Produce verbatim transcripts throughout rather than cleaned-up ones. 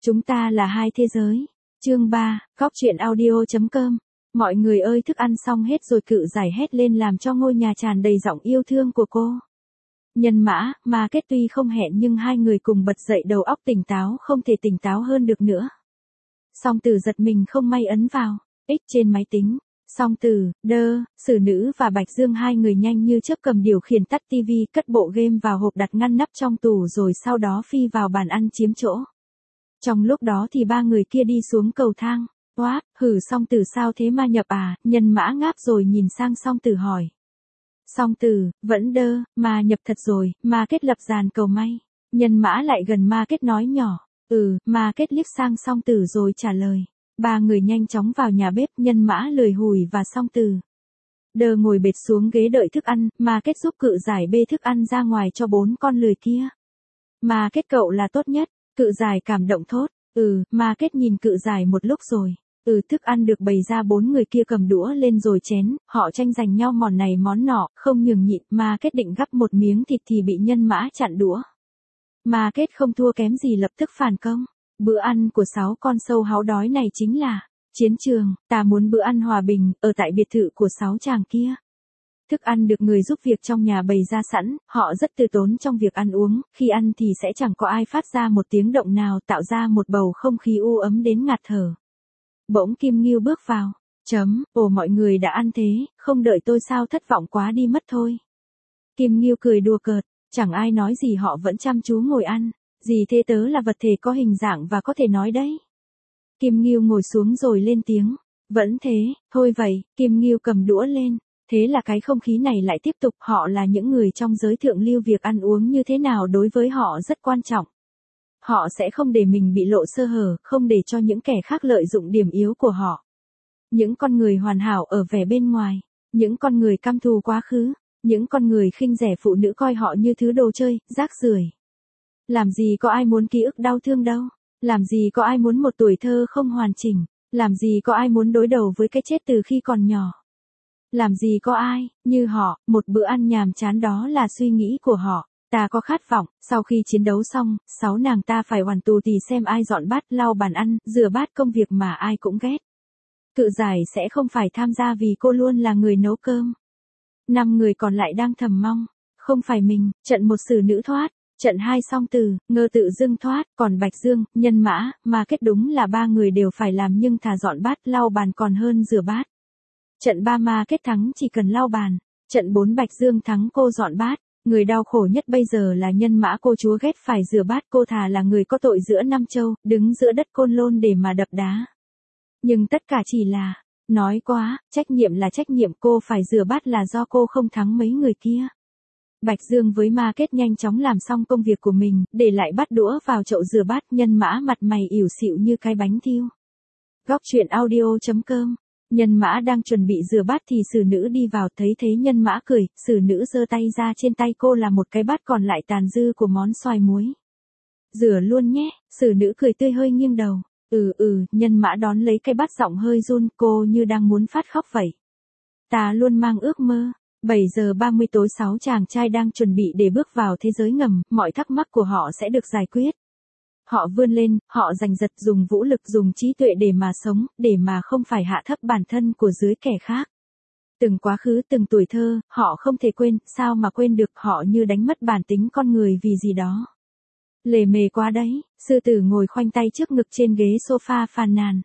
Chúng ta là hai thế giới. Chương ba, góc truyện audio chấm com. Mọi người ơi, thức ăn xong hết rồi, Cự Giải hét lên làm cho ngôi nhà tràn đầy giọng yêu thương của cô. Nhân Mã, Ma Kết tuy không hẹn nhưng hai người cùng bật dậy, đầu óc tỉnh táo không thể tỉnh táo hơn được nữa. Song Tử giật mình không may ấn vào X trên máy tính. Song Tử, Đơ, Sử Nữ và Bạch Dương hai người nhanh như chớp cầm điều khiển tắt tivi, cất bộ game vào hộp đặt ngăn nắp trong tủ rồi sau đó phi vào bàn ăn chiếm chỗ. Trong lúc đó thì ba người kia đi xuống cầu thang. Oát, hử, Song Tử sao thế, ma nhập à? Nhân Mã ngáp rồi nhìn sang Song Tử hỏi. Song Tử, vẫn đơ, ma nhập thật rồi. Ma Kết lập dàn cầu may. Nhân Mã lại gần Ma Kết nói nhỏ. Ừ, Ma Kết liếc sang Song Tử rồi trả lời. Ba người nhanh chóng vào nhà bếp, Nhân Mã lười hùi và Song Tử Đơ ngồi bệt xuống ghế đợi thức ăn. Ma Kết giúp Cự Giải bê thức ăn ra ngoài cho bốn con lười kia. Ma Kết cậu là tốt nhất. Cự Giải cảm động thốt. Ừ, Ma Kết nhìn Cự Giải một lúc rồi. Ừ, thức ăn được bày ra, bốn người kia cầm đũa lên rồi chén, họ tranh giành nhau món này món nọ, không nhường nhịn. Ma Kết định gắp một miếng thịt thì bị Nhân Mã chặn đũa. Ma Kết không thua kém gì, lập tức phản công. Bữa ăn của sáu con sâu háu đói này chính là chiến trường, ta muốn bữa ăn hòa bình, ở tại biệt thự của sáu chàng kia. Thức ăn được người giúp việc trong nhà bày ra sẵn, họ rất từ tốn trong việc ăn uống, khi ăn thì sẽ chẳng có ai phát ra một tiếng động nào, tạo ra một bầu không khí u ấm đến ngạt thở. Bỗng Kim Ngưu bước vào. Chấm, ồ, mọi người đã ăn thế, không đợi tôi sao, thất vọng quá đi mất thôi. Kim Ngưu cười đùa cợt, chẳng ai nói gì, họ vẫn chăm chú ngồi ăn. Gì thế, tớ là vật thể có hình dạng và có thể nói đấy. Kim Ngưu ngồi xuống rồi lên tiếng. Vẫn thế, thôi vậy. Kim Ngưu cầm đũa lên. Thế là cái không khí này lại tiếp tục. Họ là những người trong giới thượng lưu, việc ăn uống như thế nào đối với họ rất quan trọng. Họ sẽ không để mình bị lộ sơ hở, không để cho những kẻ khác lợi dụng điểm yếu của họ. Những con người hoàn hảo ở vẻ bên ngoài, những con người căm thù quá khứ, những con người khinh rẻ phụ nữ, coi họ như thứ đồ chơi, rác rưởi. Làm gì có ai muốn ký ức đau thương đâu, làm gì có ai muốn một tuổi thơ không hoàn chỉnh, làm gì có ai muốn đối đầu với cái chết từ khi còn nhỏ. Làm gì có ai, như họ, một bữa ăn nhàm chán đó là suy nghĩ của họ. Ta có khát vọng, sau khi chiến đấu xong, sáu nàng ta phải hoàn tù tì xem ai dọn bát, lau bàn ăn, rửa bát, công việc mà ai cũng ghét. Cự Giải sẽ không phải tham gia vì cô luôn là người nấu cơm. Năm người còn lại đang thầm mong, không phải mình, trận một Sử Nữ thoát, trận hai Song Tử, Ngơ tự dưng thoát, còn Bạch Dương, Nhân Mã, Ma Kết đúng là ba người đều phải làm, nhưng thà dọn bát, lau bàn còn hơn rửa bát. Trận ba Ma Kết thắng chỉ cần lau bàn, trận bốn Bạch Dương thắng cô dọn bát. Người đau khổ nhất bây giờ là Nhân Mã, cô chúa ghét phải rửa bát, cô thà là người có tội giữa năm châu, đứng giữa đất Côn Lôn để mà đập đá. Nhưng tất cả chỉ là, nói quá, trách nhiệm là trách nhiệm, cô phải rửa bát là do cô không thắng mấy người kia. Bạch Dương với Ma Kết nhanh chóng làm xong công việc của mình, để lại bát đũa vào chậu rửa bát. Nhân Mã mặt mày ỉu xịu như cái bánh thiêu. Góc truyện audio chấm com. Nhân Mã đang chuẩn bị rửa bát thì Sử Nữ đi vào, thấy thế Nhân Mã cười, Sử Nữ giơ tay ra, trên tay cô là một cái bát còn lại tàn dư của món xoài muối. Rửa luôn nhé. Sử Nữ cười tươi, hơi nghiêng đầu. Ừ ừ. Nhân Mã đón lấy cái bát, giọng hơi run, cô như đang muốn phát khóc vậy. Ta luôn mang ước mơ. bảy giờ ba mươi tối, sáu chàng trai đang chuẩn bị để bước vào thế giới ngầm, mọi thắc mắc của họ sẽ được giải quyết. Họ vươn lên, họ giành giật, dùng vũ lực, dùng trí tuệ để mà sống, để mà không phải hạ thấp bản thân của dưới kẻ khác. Từng quá khứ, từng tuổi thơ, họ không thể quên, sao mà quên được, họ như đánh mất bản tính con người vì gì đó. Lề mề quá đấy. Sư Tử ngồi khoanh tay trước ngực trên ghế sofa phàn nàn.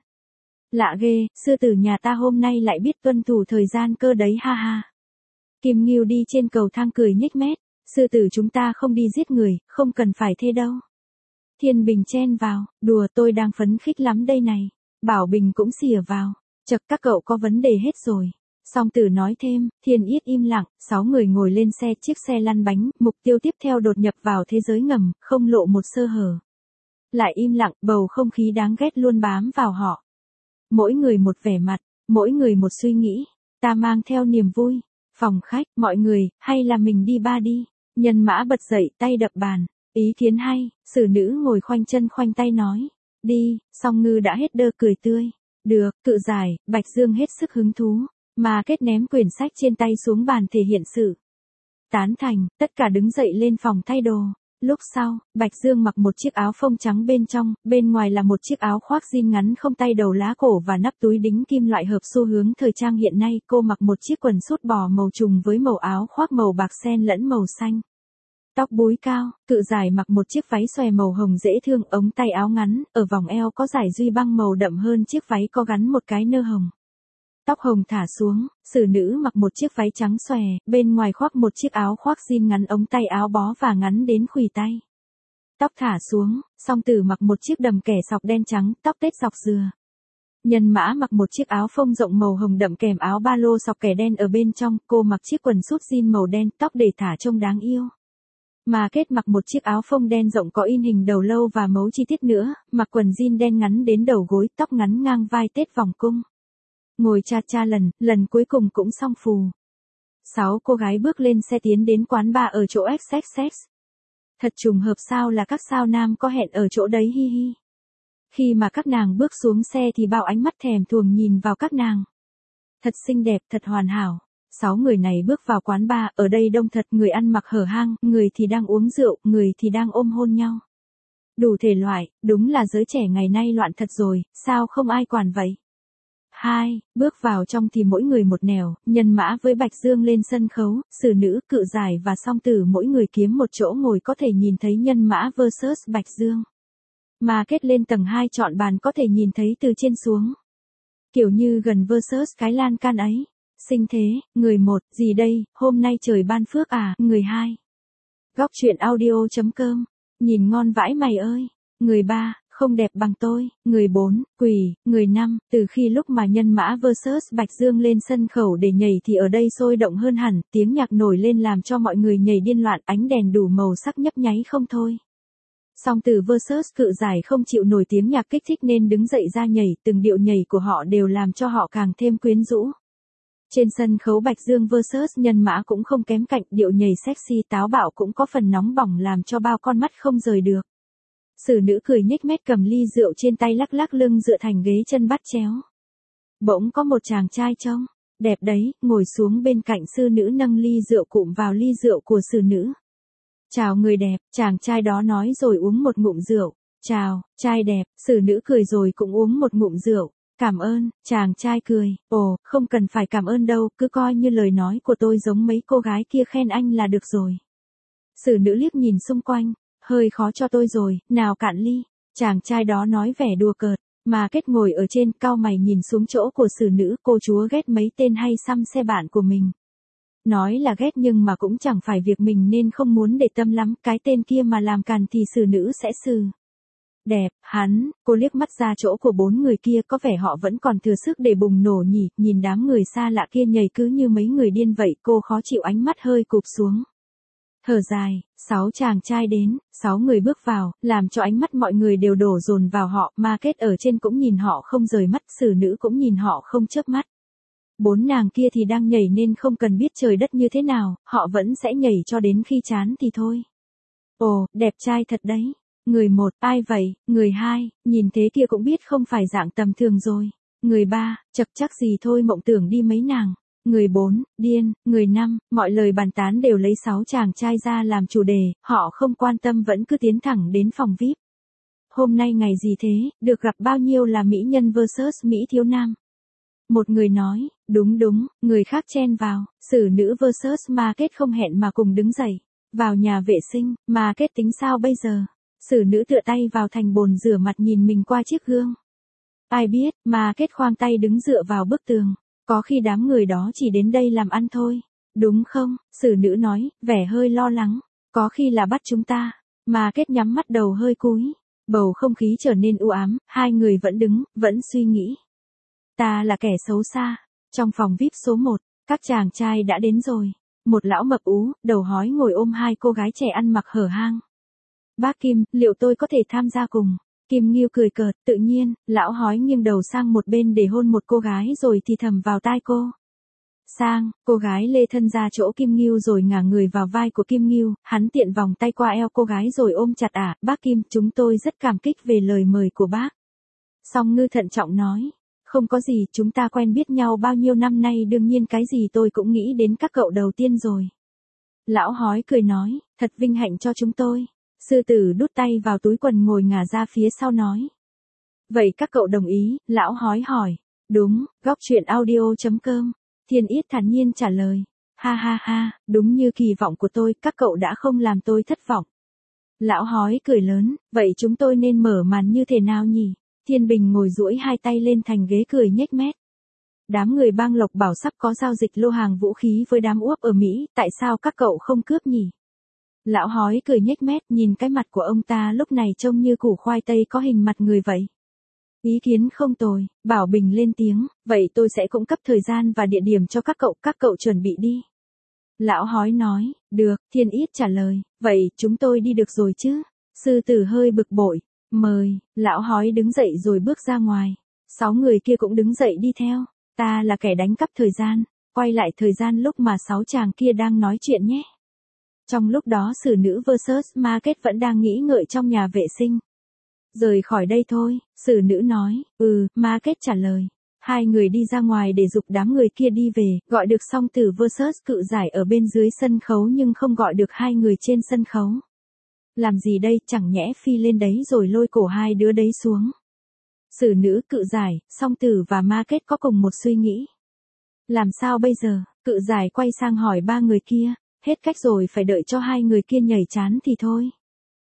Lạ ghê, sư tử nhà ta hôm nay lại biết tuân thủ thời gian cơ đấy, ha ha. Kim Ngưu đi trên cầu thang cười nhếch mép. Sư tử chúng ta không đi giết người, không cần phải thế đâu. Thiên Bình chen vào, đùa, tôi đang phấn khích lắm đây này. Bảo Bình cũng xỉa vào. Chật, các cậu có vấn đề hết rồi. Song Tử nói thêm. Thiên Yết im lặng. Sáu người ngồi lên xe, chiếc xe lăn bánh, mục tiêu tiếp theo đột nhập vào thế giới ngầm, không lộ một sơ hở. Lại im lặng, bầu không khí đáng ghét luôn bám vào họ. Mỗi người một vẻ mặt, mỗi người một suy nghĩ. Ta mang theo niềm vui. Phòng khách, mọi người, hay là mình đi ba đi. Nhân Mã bật dậy, tay đập bàn. Ý kiến hay. Sử Nữ ngồi khoanh chân khoanh tay nói. Đi. Song Ngư đã hết đơ cười tươi. Được. Cự Giải, Bạch Dương hết sức hứng thú. Ma Kết ném quyển sách trên tay xuống bàn thể hiện sự tán thành. Tất cả đứng dậy lên phòng thay đồ. Lúc sau, Bạch Dương mặc một chiếc áo phông trắng bên trong, bên ngoài là một chiếc áo khoác jean ngắn không tay đầu lá cổ và nắp túi đính kim loại hợp xu hướng thời trang hiện nay. Cô mặc một chiếc quần sút bò màu trùng với màu áo khoác màu bạc xen lẫn màu xanh. Tóc búi cao, cự dài mặc một chiếc váy xòe màu hồng dễ thương, ống tay áo ngắn, ở vòng eo có dải duy băng màu đậm hơn chiếc váy có gắn một cái nơ hồng. Tóc hồng thả xuống, xử nữ mặc một chiếc váy trắng xòe, bên ngoài khoác một chiếc áo khoác jean ngắn ống tay áo bó và ngắn đến khuỷu tay. Tóc thả xuống, song tử mặc một chiếc đầm kẻ sọc đen trắng, tóc tết dọc dừa. Nhân mã mặc một chiếc áo phông rộng màu hồng đậm kèm áo ba lô sọc kẻ đen ở bên trong, cô mặc chiếc quần sút jean màu đen, tóc để thả trông đáng yêu. Mà Kết mặc một chiếc áo phông đen rộng có in hình đầu lâu và mấu chi tiết nữa, mặc quần jean đen ngắn đến đầu gối, tóc ngắn ngang vai tết vòng cung. Ngồi cha cha lần, lần cuối cùng cũng xong phù. Sáu cô gái bước lên xe tiến đến quán bar ở chỗ ích ích ích. Thật trùng hợp sao là các sao nam có hẹn ở chỗ đấy hi hi. Khi mà các nàng bước xuống xe thì bao ánh mắt thèm thuồng nhìn vào các nàng. Thật xinh đẹp, thật hoàn hảo. Sáu người này bước vào quán bar, ở đây đông thật, người ăn mặc hở hang, người thì đang uống rượu, người thì đang ôm hôn nhau. Đủ thể loại, đúng là giới trẻ ngày nay loạn thật rồi, sao không ai quản vậy. Hai, bước vào trong thì mỗi người một nẻo, Nhân Mã với Bạch Dương lên sân khấu, xử nữ, cự giải và song tử mỗi người kiếm một chỗ ngồi có thể nhìn thấy Nhân Mã versus Bạch Dương. Mà Kết lên tầng hai chọn bàn có thể nhìn thấy từ trên xuống. Kiểu như gần versus cái lan can ấy. Sinh thế, người một, gì đây, hôm nay trời ban phước à, người hai. Góc truyện audio chấm com, nhìn ngon vãi mày ơi. Người ba, không đẹp bằng tôi. Người bốn, quỷ. Người năm, từ khi lúc mà Nhân Mã versus Bạch Dương lên sân khấu để nhảy thì ở đây sôi động hơn hẳn, tiếng nhạc nổi lên làm cho mọi người nhảy điên loạn, ánh đèn đủ màu sắc nhấp nháy không thôi. Song Tử versus Cự Giải không chịu nổi tiếng nhạc kích thích nên đứng dậy ra nhảy, từng điệu nhảy của họ đều làm cho họ càng thêm quyến rũ. Trên sân khấu Bạch Dương versus Nhân Mã cũng không kém cạnh, điệu nhảy sexy táo bạo cũng có phần nóng bỏng làm cho bao con mắt không rời được. Xử nữ cười nhếch mép cầm ly rượu trên tay lắc lắc lưng dựa thành ghế chân bắt chéo. Bỗng có một chàng trai trông đẹp đấy, ngồi xuống bên cạnh sư nữ nâng ly rượu cụm vào ly rượu của xử nữ. Chào người đẹp, chàng trai đó nói rồi uống một ngụm rượu. Chào, trai đẹp, xử nữ cười rồi cũng uống một ngụm rượu. Cảm ơn, chàng trai cười, ồ, không cần phải cảm ơn đâu, cứ coi như lời nói của tôi giống mấy cô gái kia khen anh là được rồi. Xử nữ liếc nhìn xung quanh, hơi khó cho tôi rồi, nào cạn ly. Chàng trai đó nói vẻ đùa cợt, mà Kết ngồi ở trên, cau mày nhìn xuống chỗ của xử nữ, cô chúa ghét mấy tên hay xăm xe bạn của mình. Nói là ghét nhưng mà cũng chẳng phải việc mình nên không muốn để tâm lắm, cái tên kia mà làm càn thì xử nữ sẽ xử. Đẹp, hắn, cô liếc mắt ra chỗ của bốn người kia có vẻ họ vẫn còn thừa sức để bùng nổ nhỉ, nhìn đám người xa lạ kia nhảy cứ như mấy người điên vậy, cô khó chịu ánh mắt hơi cụp xuống. Thở dài, sáu chàng trai đến, sáu người bước vào, làm cho ánh mắt mọi người đều đổ dồn vào họ, mà Kết ở trên cũng nhìn họ không rời mắt, xử nữ cũng nhìn họ không chớp mắt. Bốn nàng kia thì đang nhảy nên không cần biết trời đất như thế nào, họ vẫn sẽ nhảy cho đến khi chán thì thôi. Ồ, đẹp trai thật đấy. Người một, ai vậy? Người hai, nhìn thế kia cũng biết không phải dạng tầm thường rồi. Người ba, chật chắc gì thôi mộng tưởng đi mấy nàng. Người bốn, điên. Người năm, mọi lời bàn tán đều lấy sáu chàng trai ra làm chủ đề, họ không quan tâm vẫn cứ tiến thẳng đến phòng vi ai pi. Hôm nay ngày gì thế, được gặp bao nhiêu là mỹ nhân versus mỹ thiếu nam. Một người nói, đúng đúng, người khác chen vào, xử nữ versus mà Kết không hẹn mà cùng đứng dậy. Vào nhà vệ sinh, mà Kết tính sao bây giờ? Xử nữ tựa tay vào thành bồn rửa mặt nhìn mình qua chiếc gương. Ai biết, mà Kết khoang tay đứng dựa vào bức tường. Có khi đám người đó chỉ đến đây làm ăn thôi. Đúng không? Xử nữ nói, vẻ hơi lo lắng. Có khi là bắt chúng ta. Mà Kết nhắm mắt đầu hơi cúi. Bầu không khí trở nên u ám, hai người vẫn đứng, vẫn suy nghĩ. Ta là kẻ xấu xa. Trong phòng vi ai pi số một, các chàng trai đã đến rồi. Một lão mập ú, đầu hói ngồi ôm hai cô gái trẻ ăn mặc hở hang. Bác Kim, liệu tôi có thể tham gia cùng? Kim Nghiêu cười cợt, tự nhiên, lão hói nghiêng đầu sang một bên để hôn một cô gái rồi thì thầm vào tai cô. Sang, cô gái lê thân ra chỗ Kim Nghiêu rồi ngả người vào vai của Kim Nghiêu, hắn tiện vòng tay qua eo cô gái rồi ôm chặt ả, bác Kim, chúng tôi rất cảm kích về lời mời của bác. Song Ngư thận trọng nói, không có gì, chúng ta quen biết nhau bao nhiêu năm nay đương nhiên cái gì tôi cũng nghĩ đến các cậu đầu tiên rồi. Lão hói cười nói, thật vinh hạnh cho chúng tôi. Sư tử đút tay vào túi quần ngồi ngả ra phía sau nói. Vậy các cậu đồng ý, lão hói hỏi. Đúng, góc truyện audio.com. Thiên Yết thản nhiên trả lời. Ha ha ha, đúng như kỳ vọng của tôi, các cậu đã không làm tôi thất vọng. Lão hói cười lớn, vậy chúng tôi nên mở màn như thế nào nhỉ? Thiên Bình ngồi duỗi hai tay lên thành ghế cười nhếch mép. Đám người Bang Lộc bảo sắp có giao dịch lô hàng vũ khí với đám Uốc ở Mỹ, tại sao các cậu không cướp nhỉ? Lão hói cười nhếch mép, nhìn cái mặt của ông ta lúc này trông như củ khoai tây có hình mặt người vậy. Ý kiến không tồi, Bảo Bình lên tiếng, vậy tôi sẽ cung cấp thời gian và địa điểm cho các cậu, các cậu chuẩn bị đi. Lão hói nói, được, Thiên Yết trả lời, vậy chúng tôi đi được rồi chứ? Sư tử hơi bực bội, mời, lão hói đứng dậy rồi bước ra ngoài. Sáu người kia cũng đứng dậy đi theo, ta là kẻ đánh cắp thời gian, quay lại thời gian lúc mà sáu chàng kia đang nói chuyện nhé. Trong lúc đó xử nữ versus Market vẫn đang nghĩ ngợi trong nhà vệ sinh. Rời khỏi đây thôi, xử nữ nói, ừ, Market trả lời. Hai người đi ra ngoài để giục đám người kia đi về, gọi được song tử versus cự giải ở bên dưới sân khấu nhưng không gọi được hai người trên sân khấu. Làm gì đây, chẳng nhẽ phi lên đấy rồi lôi cổ hai đứa đấy xuống. Xử nữ, cự giải, song tử và Market có cùng một suy nghĩ. Làm sao bây giờ, cự giải quay sang hỏi ba người kia, hết cách rồi, phải đợi cho hai người kia nhảy chán thì thôi.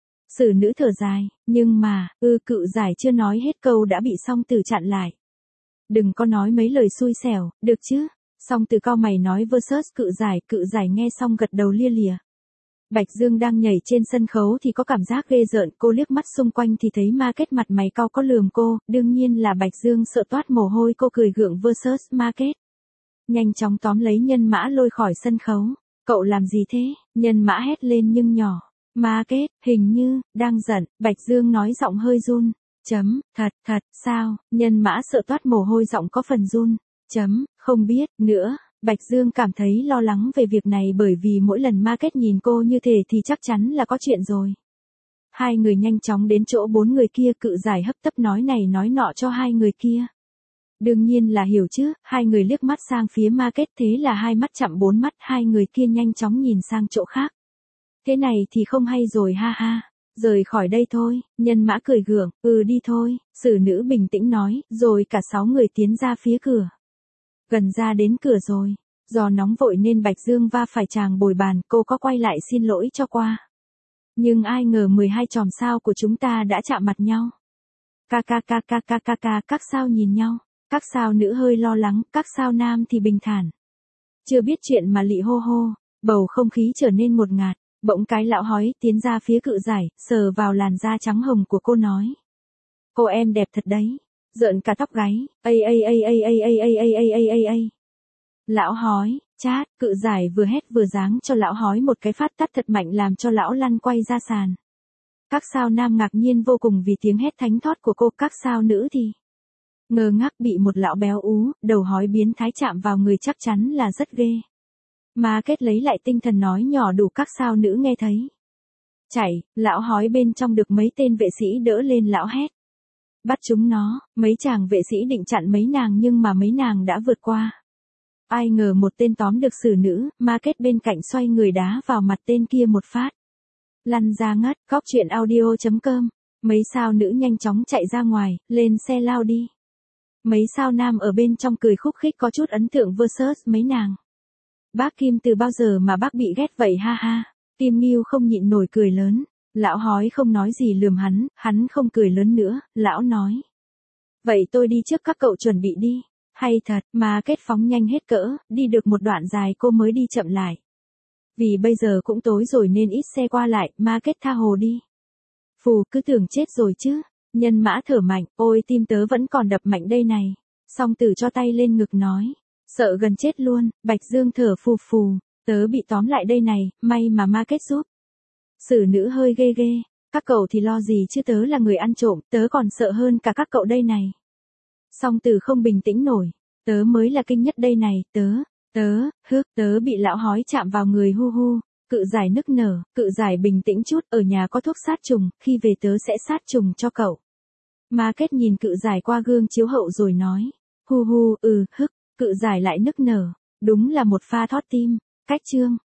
Xử nữ thở dài, nhưng mà, ư cự giải chưa nói hết câu đã bị song tử chặn lại. Đừng có nói mấy lời xui xẻo, được chứ? Song tử cao mày nói versus cự giải, cự giải nghe xong gật đầu lia lịa. Bạch Dương đang nhảy trên sân khấu thì có cảm giác ghê rợn, cô liếc mắt xung quanh thì thấy Market mặt mày cau có lườm cô, đương nhiên là Bạch Dương sợ toát mồ hôi, cô cười gượng versus Market. Nhanh chóng tóm lấy Nhân Mã lôi khỏi sân khấu. Cậu làm gì thế? Nhân Mã hét lên nhưng nhỏ. Market, hình như, đang giận, Bạch Dương nói giọng hơi run. Chấm, thật, thật, sao? Nhân Mã sợ toát mồ hôi, giọng có phần run. Chấm, không biết, nữa. Bạch Dương cảm thấy lo lắng về việc này bởi vì mỗi lần Market nhìn cô như thế thì chắc chắn là có chuyện rồi. Hai người nhanh chóng đến chỗ bốn người kia, cự giải hấp tấp nói này nói nọ cho hai người kia. Đương nhiên là hiểu chứ, hai người liếc mắt sang phía Market, thế là hai mắt chạm bốn mắt, hai người kia nhanh chóng nhìn sang chỗ khác. Thế này thì không hay rồi, ha ha. Rời khỏi đây thôi, Nhân Mã cười gượng, ừ đi thôi, xử nữ bình tĩnh nói, rồi cả sáu người tiến ra phía cửa. Gần ra đến cửa rồi, do nóng vội nên Bạch Dương va phải chàng bồi bàn, cô có quay lại xin lỗi cho qua. Nhưng ai ngờ mười hai chòm sao của chúng ta đã chạm mặt nhau. Ca ca ca ca ca ca ca, các sao nhìn nhau, các sao nữ hơi lo lắng, các sao nam thì bình thản. Chưa biết chuyện mà lị hô hô, bầu không khí trở nên ngột ngạt. Bỗng cái lão hói tiến ra phía cự giải, sờ vào làn da trắng hồng của cô nói. Cô em đẹp thật đấy, rợn cả tóc gáy, ây ây ây ây ây ây ây ây ây ây ây ây. Lão hói, chát, cự giải vừa hét vừa giáng cho lão hói một cái phát tát thật mạnh làm cho lão lăn quay ra sàn. Các sao nam ngạc nhiên vô cùng vì tiếng hét thánh thót của cô, các sao nữ thì ngơ ngác bị một lão béo ú, đầu hói biến thái chạm vào người chắc chắn là rất ghê. Market lấy lại tinh thần nói nhỏ đủ các sao nữ nghe thấy. Chạy, lão hói bên trong được mấy tên vệ sĩ đỡ lên, lão hét. Bắt chúng nó, mấy chàng vệ sĩ định chặn mấy nàng nhưng mà mấy nàng đã vượt qua. Ai ngờ một tên tóm được xử nữ, Market bên cạnh xoay người đá vào mặt tên kia một phát. Lăn ra ngất, góc truyện audio.com. Mấy sao nữ nhanh chóng chạy ra ngoài, lên xe lao đi. Mấy sao nam ở bên trong cười khúc khích có chút ấn tượng versus mấy nàng. Bác Kim từ bao giờ mà bác bị ghét vậy, ha ha. Kim Ngưu không nhịn nổi cười lớn. Lão hói không nói gì lườm hắn, hắn không cười lớn nữa, lão nói. Vậy tôi đi trước, các cậu chuẩn bị đi. Hay thật, mà kết phóng nhanh hết cỡ, đi được một đoạn dài cô mới đi chậm lại. Vì bây giờ cũng tối rồi nên ít xe qua lại, mà kết tha hồ đi. Phù, cứ tưởng chết rồi chứ. Nhân Mã thở mạnh, ôi tim tớ vẫn còn đập mạnh đây này. Song tử cho tay lên ngực nói. Sợ gần chết luôn, Bạch Dương thở phù phù, tớ bị tóm lại đây này, may mà Market giúp. Xử nữ hơi ghê ghê, các cậu thì lo gì chứ, tớ là người ăn trộm, tớ còn sợ hơn cả các cậu đây này. Song Tử không bình tĩnh nổi, tớ mới là kinh nhất đây này, tớ, tớ, hước, tớ bị lão hói chạm vào người, hu hu. Cự giải nức nở, cự giải bình tĩnh chút, ở nhà có thuốc sát trùng, khi về tớ sẽ sát trùng cho cậu. Market nhìn cự giải qua gương chiếu hậu rồi nói, hu hu, ừ, hức. Cự giải lại nức nở, đúng là một pha thót tim. Cách chương